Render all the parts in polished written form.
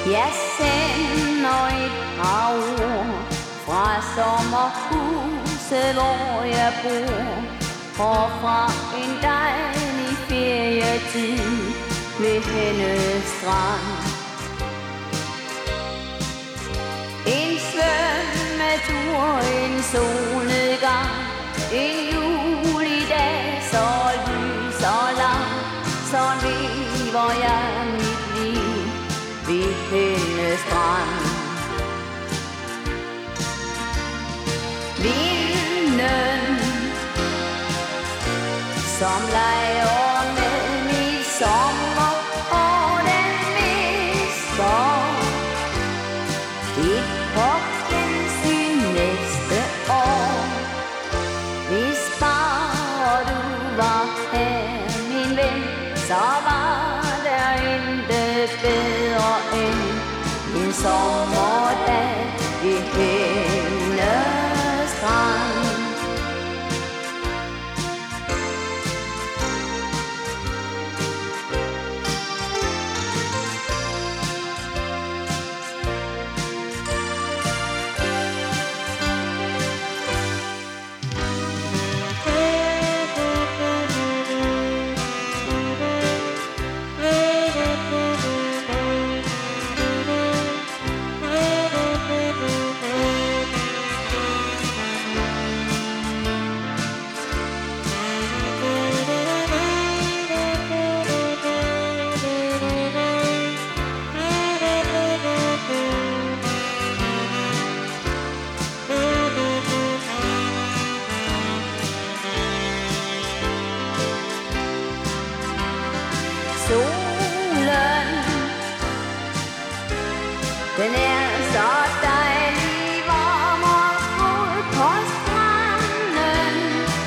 Jeg sender et par ord fra sommerhuset, hvor jeg bor, og fra en dejlig ferietid ved Henne Strand. En svømmetur, en solnedgang, en juledag, så lys og lang, så lever jeg mit liv ved Henne Strand. Vinden, som leger med mit sommer, og den mister et gensyn næste år. Hvis bare du var her, min ven, så var der intet bedre end en sommerdag ved Henne Strand. Solen, den er så dejlig varm og god på stranden.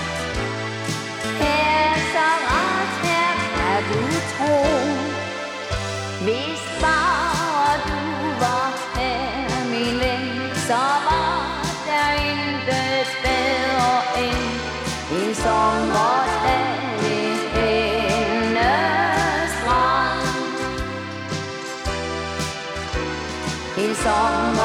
Her er så rart, her kan du tro. Hvis bare du var her, min ven, så var der intet bedre end en sommerdag ved Henne Strand. En sommerdag